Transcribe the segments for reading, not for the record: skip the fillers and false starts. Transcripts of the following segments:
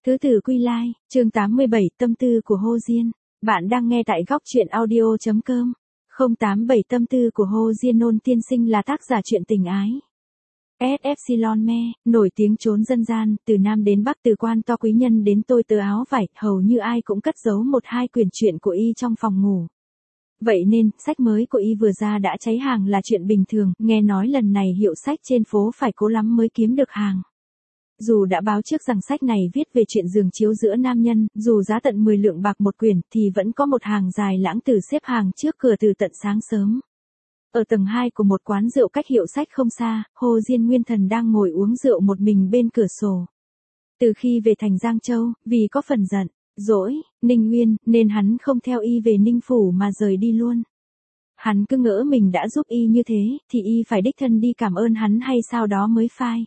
Thứ Tử Quy Lai, chương 87, tâm tư của Hồ Diên. Bạn đang nghe tại góc truyện audio.com. 087 tâm tư của Hồ Diên. Nôn tiên sinh là tác giả truyện tình ái. SFC Me, nổi tiếng chốn dân gian, từ Nam đến Bắc, từ quan to quý nhân đến tôi tớ áo vải, hầu như ai cũng cất giấu một hai quyển truyện của y trong phòng ngủ. Vậy nên, sách mới của y vừa ra đã cháy hàng là chuyện bình thường, nghe nói lần này hiệu sách trên phố phải cố lắm mới kiếm được hàng. Dù đã báo trước rằng sách này viết về chuyện giường chiếu giữa nam nhân, dù giá tận 10 lượng bạc một quyển, thì vẫn có một hàng dài lãng tử xếp hàng trước cửa từ tận sáng sớm. Ở tầng 2 của một quán rượu cách hiệu sách không xa, Hồ Diên Nguyên Thần đang ngồi uống rượu một mình bên cửa sổ. Từ khi về thành Giang Châu, vì có phần giận, dỗi, Ninh Nguyên, nên hắn không theo y về Ninh Phủ mà rời đi luôn. Hắn cứ ngỡ mình đã giúp y như thế, thì y phải đích thân đi cảm ơn hắn hay sao đó mới phai.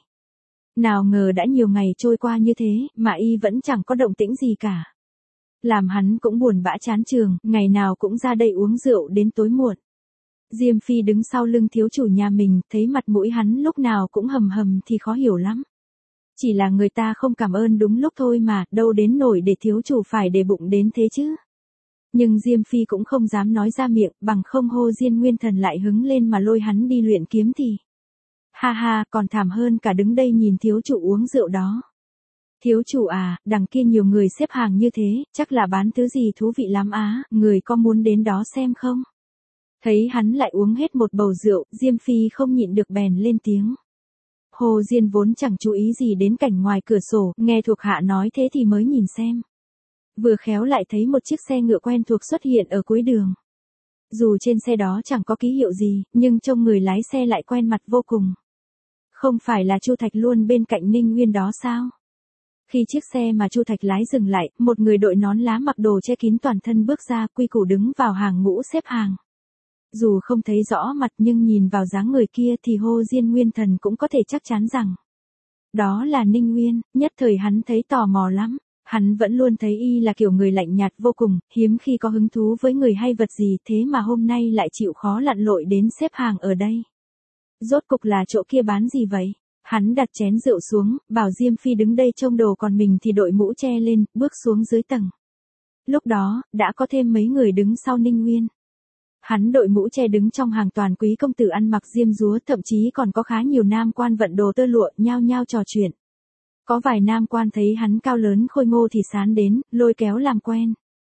Nào ngờ đã nhiều ngày trôi qua như thế, mà y vẫn chẳng có động tĩnh gì cả. Làm hắn cũng buồn bã chán trường, ngày nào cũng ra đây uống rượu đến tối muộn. Diêm Phi đứng sau lưng thiếu chủ nhà mình, thấy mặt mũi hắn lúc nào cũng hầm hầm thì khó hiểu lắm. Chỉ là người ta không cảm ơn đúng lúc thôi mà, đâu đến nổi để thiếu chủ phải để bụng đến thế chứ. Nhưng Diêm Phi cũng không dám nói ra miệng, bằng không Hồ Diên Nguyên Thần lại hứng lên mà lôi hắn đi luyện kiếm thì... Ha ha, còn thảm hơn cả đứng đây nhìn thiếu chủ uống rượu đó. Thiếu chủ à, đằng kia nhiều người xếp hàng như thế, chắc là bán thứ gì thú vị lắm á, người có muốn đến đó xem không? Thấy hắn lại uống hết một bầu rượu, Diêm Phi không nhịn được bèn lên tiếng. Hồ Diên vốn chẳng chú ý gì đến cảnh ngoài cửa sổ, nghe thuộc hạ nói thế thì mới nhìn xem. Vừa khéo lại thấy một chiếc xe ngựa quen thuộc xuất hiện ở cuối đường. Dù trên xe đó chẳng có ký hiệu gì, nhưng trông người lái xe lại quen mặt vô cùng. Không phải là Chu Thạch luôn bên cạnh Ninh Nguyên đó sao? Khi chiếc xe mà Chu Thạch lái dừng lại, một người đội nón lá mặc đồ che kín toàn thân bước ra, quy củ đứng vào hàng ngũ xếp hàng. Dù không thấy rõ mặt nhưng nhìn vào dáng người kia thì Hồ Diên Nguyên Thần cũng có thể chắc chắn rằng đó là Ninh Nguyên. Nhất thời hắn thấy tò mò lắm. Hắn vẫn luôn thấy y là kiểu người lạnh nhạt vô cùng, hiếm khi có hứng thú với người hay vật gì, thế mà hôm nay lại chịu khó lặn lội đến xếp hàng ở đây. Rốt cục là chỗ kia bán gì vậy? Hắn đặt chén rượu xuống, bảo Diêm Phi đứng đây trông đồ, còn mình thì đội mũ che lên, bước xuống dưới tầng. Lúc đó, đã có thêm mấy người đứng sau Ninh Nguyên. Hắn đội mũ che đứng trong hàng toàn quý công tử ăn mặc diêm dúa, thậm chí còn có khá nhiều nam quan vận đồ tơ lụa, nhao nhao trò chuyện. Có vài nam quan thấy hắn cao lớn khôi ngô thì sán đến, lôi kéo làm quen.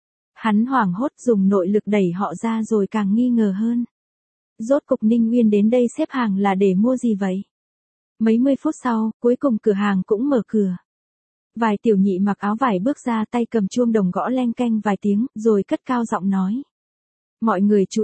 Hắn hoảng hốt dùng nội lực đẩy họ ra rồi càng nghi ngờ hơn. Rốt cục Ninh Nguyên đến đây xếp hàng là để mua gì vậy? Mấy mươi phút sau, cuối cùng cửa hàng cũng mở cửa. Vài tiểu nhị mặc áo vải bước ra, tay cầm chuông đồng gõ leng keng vài tiếng, rồi cất cao giọng nói. Mọi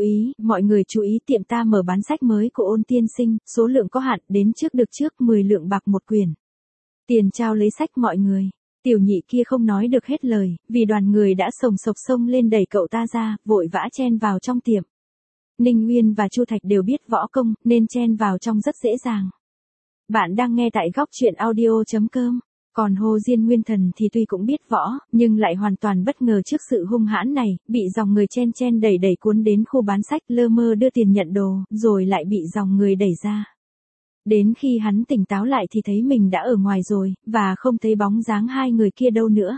người chú ý, tiệm ta mở bán sách mới của Ôn tiên sinh, số lượng có hạn, đến trước được trước, 10 lượng bạc một quyển. Tiền trao lấy sách mọi người. Tiểu nhị kia không nói được hết lời, vì đoàn người đã sồng sộc xông lên đẩy cậu ta ra, vội vã chen vào trong tiệm. Ninh Nguyên và Chu Thạch đều biết võ công, nên chen vào trong rất dễ dàng. Bạn đang nghe tại góc truyện audio.com. Còn Hồ Diên Nguyên Thần thì tuy cũng biết võ, nhưng lại hoàn toàn bất ngờ trước sự hung hãn này, bị dòng người chen đẩy cuốn đến khu bán sách, lơ mơ đưa tiền nhận đồ, rồi lại bị dòng người đẩy ra. Đến khi hắn tỉnh táo lại thì thấy mình đã ở ngoài rồi, và không thấy bóng dáng hai người kia đâu nữa.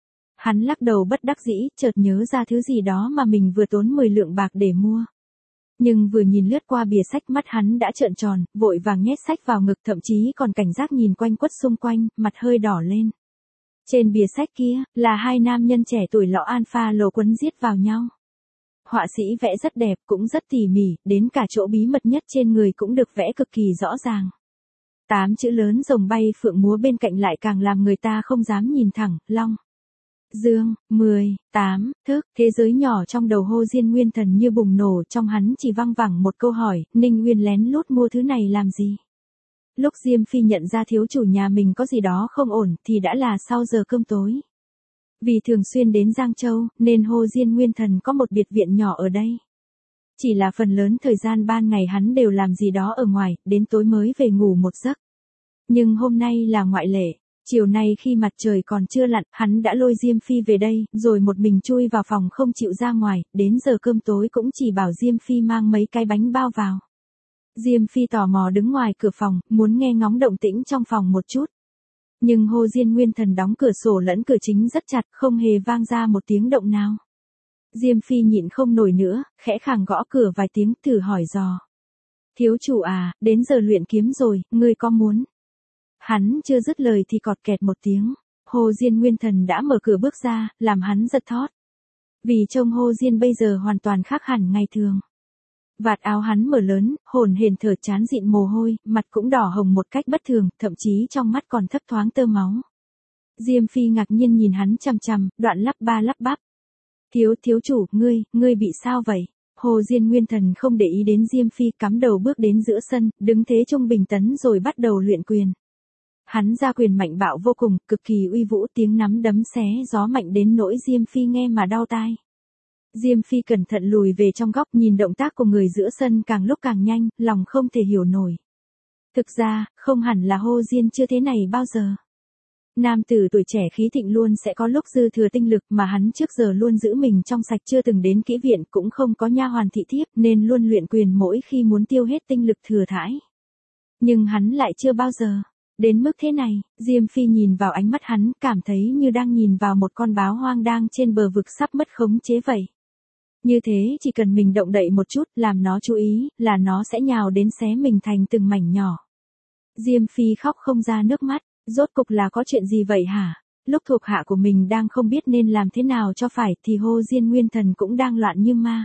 Hắn lắc đầu bất đắc dĩ, chợt nhớ ra thứ gì đó mà mình vừa tốn 10 lượng bạc để mua. Nhưng vừa nhìn lướt qua bìa sách, mắt hắn đã trợn tròn, vội vàng nhét sách vào ngực, thậm chí còn cảnh giác nhìn quanh quất xung quanh, mặt hơi đỏ lên. Trên bìa sách kia, là hai nam nhân trẻ tuổi lọ alpha lồ quấn giết vào nhau. Họa sĩ vẽ rất đẹp, cũng rất tỉ mỉ, đến cả chỗ bí mật nhất trên người cũng được vẽ cực kỳ rõ ràng. 8 chữ lớn rồng bay phượng múa bên cạnh lại càng làm người ta không dám nhìn thẳng, Long. Dương, 10, 8, thức, thế giới nhỏ trong đầu Hồ Diên Nguyên Thần như bùng nổ, trong hắn chỉ văng vẳng một câu hỏi, Ninh Nguyên lén lút mua thứ này làm gì? Lúc Diêm Phi nhận ra thiếu chủ nhà mình có gì đó không ổn, thì đã là sau giờ cơm tối. Vì thường xuyên đến Giang Châu, nên Hồ Diên Nguyên Thần có một biệt viện nhỏ ở đây. Chỉ là phần lớn thời gian ban ngày hắn đều làm gì đó ở ngoài, đến tối mới về ngủ một giấc. Nhưng hôm nay là ngoại lệ. Chiều nay khi mặt trời còn chưa lặn, hắn đã lôi Diêm Phi về đây, rồi một mình chui vào phòng không chịu ra ngoài, đến giờ cơm tối cũng chỉ bảo Diêm Phi mang mấy cái bánh bao vào. Diêm Phi tò mò đứng ngoài cửa phòng, muốn nghe ngóng động tĩnh trong phòng một chút. Nhưng Hồ Diên Nguyên Thần đóng cửa sổ lẫn cửa chính rất chặt, không hề vang ra một tiếng động nào. Diêm Phi nhịn không nổi nữa, khẽ khàng gõ cửa vài tiếng, thử hỏi dò. Thiếu chủ à, đến giờ luyện kiếm rồi, ngươi có muốn? Hắn chưa dứt lời thì cọt kẹt một tiếng. Hồ Diên Nguyên Thần đã mở cửa bước ra, làm hắn giật thót. Vì trông Hồ Diên bây giờ hoàn toàn khác hẳn ngày thường. Vạt áo hắn mở lớn, hồn hển thở chán dịn mồ hôi, mặt cũng đỏ hồng một cách bất thường, thậm chí trong mắt còn thấp thoáng tơ máu. Diêm Phi ngạc nhiên nhìn hắn chằm chằm, đoạn lắp ba lắp bắp. Thiếu chủ, ngươi bị sao vậy? Hồ Diên Nguyên Thần không để ý đến Diêm Phi, cắm đầu bước đến giữa sân, đứng thế trung bình tấn rồi bắt đầu luyện quyền. Hắn ra quyền mạnh bạo vô cùng, cực kỳ uy vũ, tiếng nắm đấm xé gió mạnh đến nỗi Diêm Phi nghe mà đau tai. Diêm Phi cẩn thận lùi về trong góc, nhìn động tác của người giữa sân càng lúc càng nhanh, lòng không thể hiểu nổi. Thực ra, không hẳn là Hồ Diên chưa thế này bao giờ. Nam tử tuổi trẻ khí thịnh luôn sẽ có lúc dư thừa tinh lực, mà hắn trước giờ luôn giữ mình trong sạch, chưa từng đến kỹ viện, cũng không có nha hoàn thị thiếp, nên luôn luyện quyền mỗi khi muốn tiêu hết tinh lực thừa thãi. Nhưng hắn lại chưa bao giờ đến mức thế này. Diêm Phi nhìn vào ánh mắt hắn, cảm thấy như đang nhìn vào một con báo hoang đang trên bờ vực sắp mất khống chế vậy. Như thế chỉ cần mình động đậy một chút, làm nó chú ý, là nó sẽ nhào đến xé mình thành từng mảnh nhỏ. Diêm Phi khóc không ra nước mắt. Rốt cục là có chuyện gì vậy hả? Lúc thuộc hạ của mình đang không biết nên làm thế nào cho phải thì Hồ Diên Nguyên Thần cũng đang loạn như ma.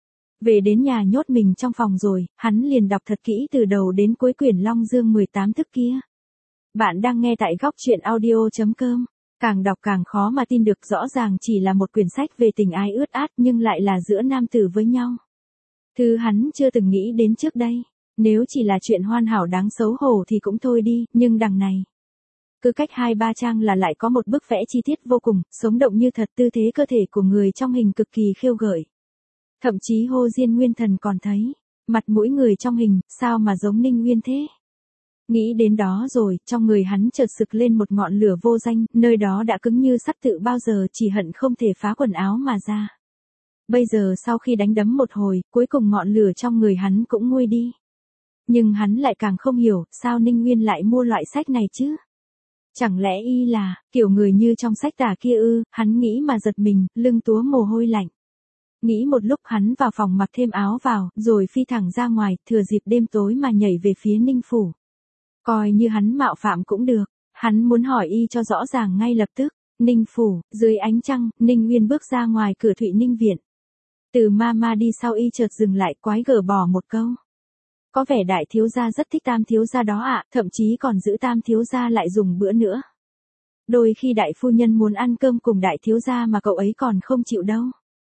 Về đến nhà nhốt mình trong phòng rồi, hắn liền đọc thật kỹ từ đầu đến cuối quyển Long Dương 18 thức kia. Bạn đang nghe tại góc truyện audio.com. Càng đọc càng khó mà tin được, rõ ràng chỉ là một quyển sách về tình ái ướt át nhưng lại là giữa nam tử với nhau. Thứ hắn chưa từng nghĩ đến trước đây. Nếu chỉ là chuyện hoàn hảo đáng xấu hổ thì cũng thôi đi, nhưng đằng này. Cứ cách 2-3 trang là lại có một bức vẽ chi tiết vô cùng, sống động như thật, tư thế cơ thể của người trong hình cực kỳ khiêu gợi. Thậm chí Hồ Diên Nguyên Thần còn thấy, mặt mũi người trong hình, sao mà giống Ninh Nguyên thế? Nghĩ đến đó rồi, trong người hắn chợt sực lên một ngọn lửa vô danh, nơi đó đã cứng như sắt tự bao giờ, chỉ hận không thể phá quần áo mà ra. Bây giờ sau khi đánh đấm một hồi, cuối cùng ngọn lửa trong người hắn cũng nguôi đi. Nhưng hắn lại càng không hiểu, sao Ninh Nguyên lại mua loại sách này chứ? Chẳng lẽ y là, kiểu người như trong sách tả kia ư? Hắn nghĩ mà giật mình, lưng túa mồ hôi lạnh. Nghĩ một lúc hắn vào phòng mặc thêm áo vào, rồi phi thẳng ra ngoài, thừa dịp đêm tối mà nhảy về phía Ninh Phủ. Coi như hắn mạo phạm cũng được, hắn muốn hỏi y cho rõ ràng ngay lập tức. Ninh Phủ, dưới ánh trăng, Ninh Nguyên bước ra ngoài cửa Thụy Ninh Viện. Từ Mama đi sau y chợt dừng lại, quái gở bỏ một câu. Có vẻ đại thiếu gia rất thích tam thiếu gia đó ạ, thậm chí còn giữ tam thiếu gia lại dùng bữa nữa. Đôi khi đại phu nhân muốn ăn cơm cùng đại thiếu gia mà cậu ấy còn không chịu đâu.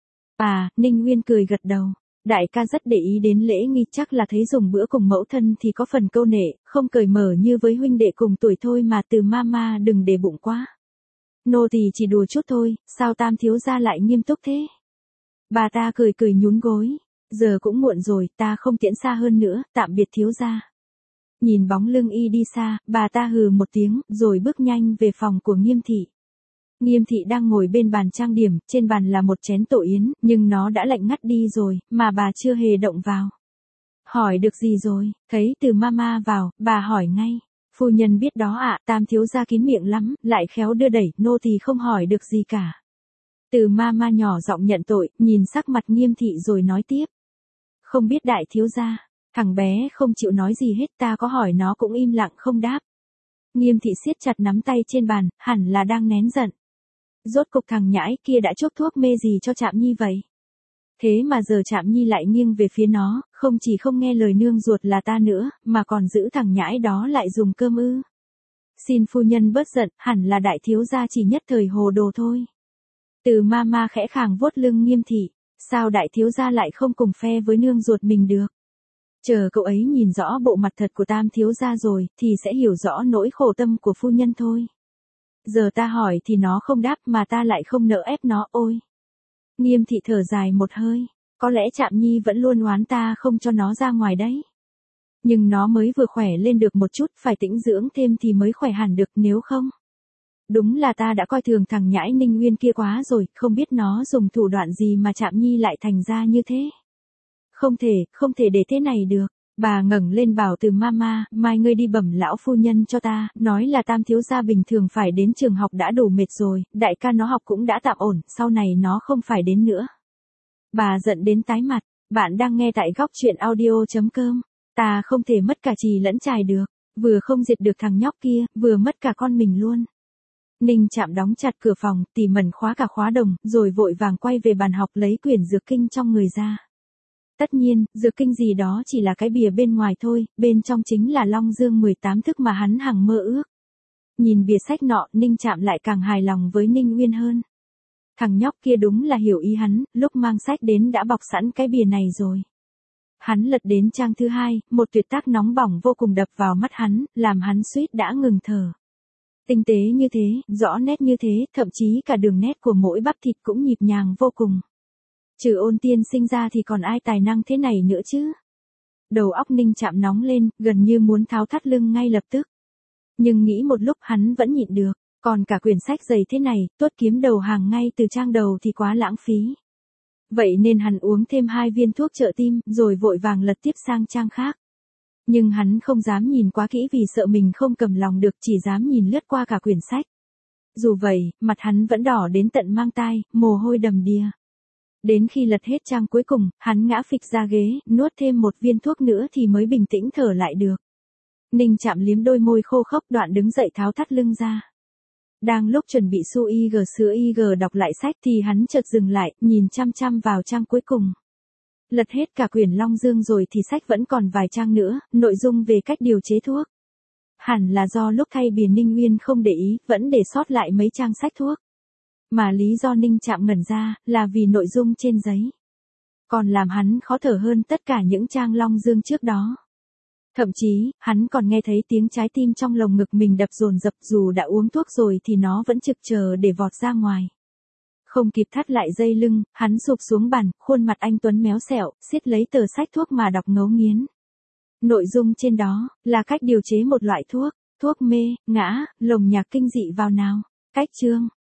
À, Ninh Nguyên cười gật đầu. Đại ca rất để ý đến lễ nghi, chắc là thấy dùng bữa cùng mẫu thân thì có phần câu nệ, không cởi mở như với huynh đệ cùng tuổi thôi mà. Từ Mama đừng để bụng quá. Nô tỳ chỉ đùa chút thôi, sao tam thiếu gia lại nghiêm túc thế? Bà ta cười cười nhún gối. Giờ cũng muộn rồi, ta không tiễn xa hơn nữa, tạm biệt thiếu gia. Nhìn bóng lưng y đi xa, bà ta hừ một tiếng, rồi bước nhanh về phòng của Nghiêm thị. Nghiêm thị đang ngồi bên bàn trang điểm, trên bàn là một chén tổ yến, nhưng nó đã lạnh ngắt đi rồi, mà bà chưa hề động vào. Hỏi được gì rồi? Thấy Từ Mama vào, bà hỏi ngay. Phu nhân biết đó ạ, tam thiếu gia kín miệng lắm, lại khéo đưa đẩy, nô tỳ không hỏi được gì cả. Từ Mama nhỏ giọng nhận tội, nhìn sắc mặt Nghiêm thị rồi nói tiếp. Không biết đại thiếu gia, thằng bé không chịu nói gì hết, ta có hỏi nó cũng im lặng không đáp. Nghiêm thị siết chặt nắm tay trên bàn, hẳn là đang nén giận. Rốt cục thằng nhãi kia đã chuốc thuốc mê gì cho Trạm Nhi vậy? Thế mà giờ Trạm Nhi lại nghiêng về phía nó, không chỉ không nghe lời nương ruột là ta nữa, mà còn giữ thằng nhãi đó lại dùng cơm ư. Xin phu nhân bớt giận, hẳn là đại thiếu gia chỉ nhất thời hồ đồ thôi. Từ Mama khẽ khàng vuốt lưng Nghiêm thị. Sao đại thiếu gia lại không cùng phe với nương ruột mình được? Chờ cậu ấy nhìn rõ bộ mặt thật của tam thiếu gia rồi, thì sẽ hiểu rõ nỗi khổ tâm của phu nhân thôi. Giờ ta hỏi thì nó không đáp, mà ta lại không nỡ ép nó, ôi. Nghiêm thị thở dài một hơi, có lẽ Trạm Nhi vẫn luôn oán ta không cho nó ra ngoài đấy. Nhưng nó mới vừa khỏe lên được một chút, phải tĩnh dưỡng thêm thì mới khỏe hẳn được, nếu không. Đúng là ta đã coi thường thằng nhãi Ninh Nguyên kia quá rồi, không biết nó dùng thủ đoạn gì mà Trạm Nhi lại thành ra như thế. Không thể để thế này được. Bà ngẩng lên bảo từ mama, mai ngươi đi bẩm lão phu nhân cho ta, nói là Tam thiếu gia bình thường phải đến trường học đã đủ mệt rồi, đại ca nó học cũng đã tạm ổn, sau này nó không phải đến nữa. Bà giận đến tái mặt, bạn đang nghe tại góc truyện audio.com. Ta không thể mất cả Trì lẫn Trài được, vừa không diệt được thằng nhóc kia, vừa mất cả con mình luôn. Ninh Trạm đóng chặt cửa phòng, tỉ mẩn khóa cả khóa đồng, rồi vội vàng quay về bàn học lấy quyển dược kinh trong người ra. Tất nhiên, dược kinh gì đó chỉ là cái bìa bên ngoài thôi, bên trong chính là Long Dương 18 thức mà hắn hằng mơ ước. Nhìn bìa sách nọ, Ninh Trạm lại càng hài lòng với Ninh Uyên hơn. Thằng nhóc kia đúng là hiểu ý hắn, lúc mang sách đến đã bọc sẵn cái bìa này rồi. Hắn lật đến trang thứ 2, một tuyệt tác nóng bỏng vô cùng đập vào mắt hắn, làm hắn suýt đã ngừng thở. Tinh tế như thế, rõ nét như thế, thậm chí cả đường nét của mỗi bắp thịt cũng nhịp nhàng vô cùng. Trừ Ôn Tiên Sinh ra thì còn ai tài năng thế này nữa chứ? Đầu óc Ninh Trạm nóng lên, gần như muốn tháo thắt lưng ngay lập tức. Nhưng nghĩ một lúc hắn vẫn nhịn được, còn cả quyển sách dày thế này, tuốt kiếm đầu hàng ngay từ trang đầu thì quá lãng phí. Vậy nên hắn uống thêm 2 viên thuốc trợ tim, rồi vội vàng lật tiếp sang trang khác. Nhưng hắn không dám nhìn quá kỹ vì sợ mình không cầm lòng được, chỉ dám nhìn lướt qua cả quyển sách. Dù vậy, mặt hắn vẫn đỏ đến tận mang tai, mồ hôi đầm đìa. Đến khi lật hết trang cuối cùng, hắn ngã phịch ra ghế, nuốt thêm 1 viên thuốc nữa thì mới bình tĩnh thở lại được. Ninh Trạm liếm đôi môi khô khốc, đoạn đứng dậy tháo thắt lưng ra. Đang lúc chuẩn bị su IG sữa IG đọc lại sách thì hắn chợt dừng lại, nhìn chăm chăm vào trang cuối cùng. Lật hết cả quyển Long Dương rồi thì sách vẫn còn vài trang nữa, nội dung về cách điều chế thuốc. Hẳn là do lúc thay bìa Ninh Uyên không để ý, vẫn để sót lại mấy trang sách thuốc. Mà lý do Ninh Trạm ngẩn ra, là vì nội dung trên giấy. Còn làm hắn khó thở hơn tất cả những trang Long Dương trước đó. Thậm chí, hắn còn nghe thấy tiếng trái tim trong lồng ngực mình đập dồn dập, dù đã uống thuốc rồi thì nó vẫn trực chờ để vọt ra ngoài. Không kịp thắt lại dây lưng, hắn sụp xuống bàn, khuôn mặt anh tuấn méo xẹo, siết lấy tờ sách thuốc mà đọc ngấu nghiến. Nội dung trên đó, là cách điều chế một loại thuốc, thuốc mê, ngã, lồng nhạc kinh dị vào nào. Cách chương,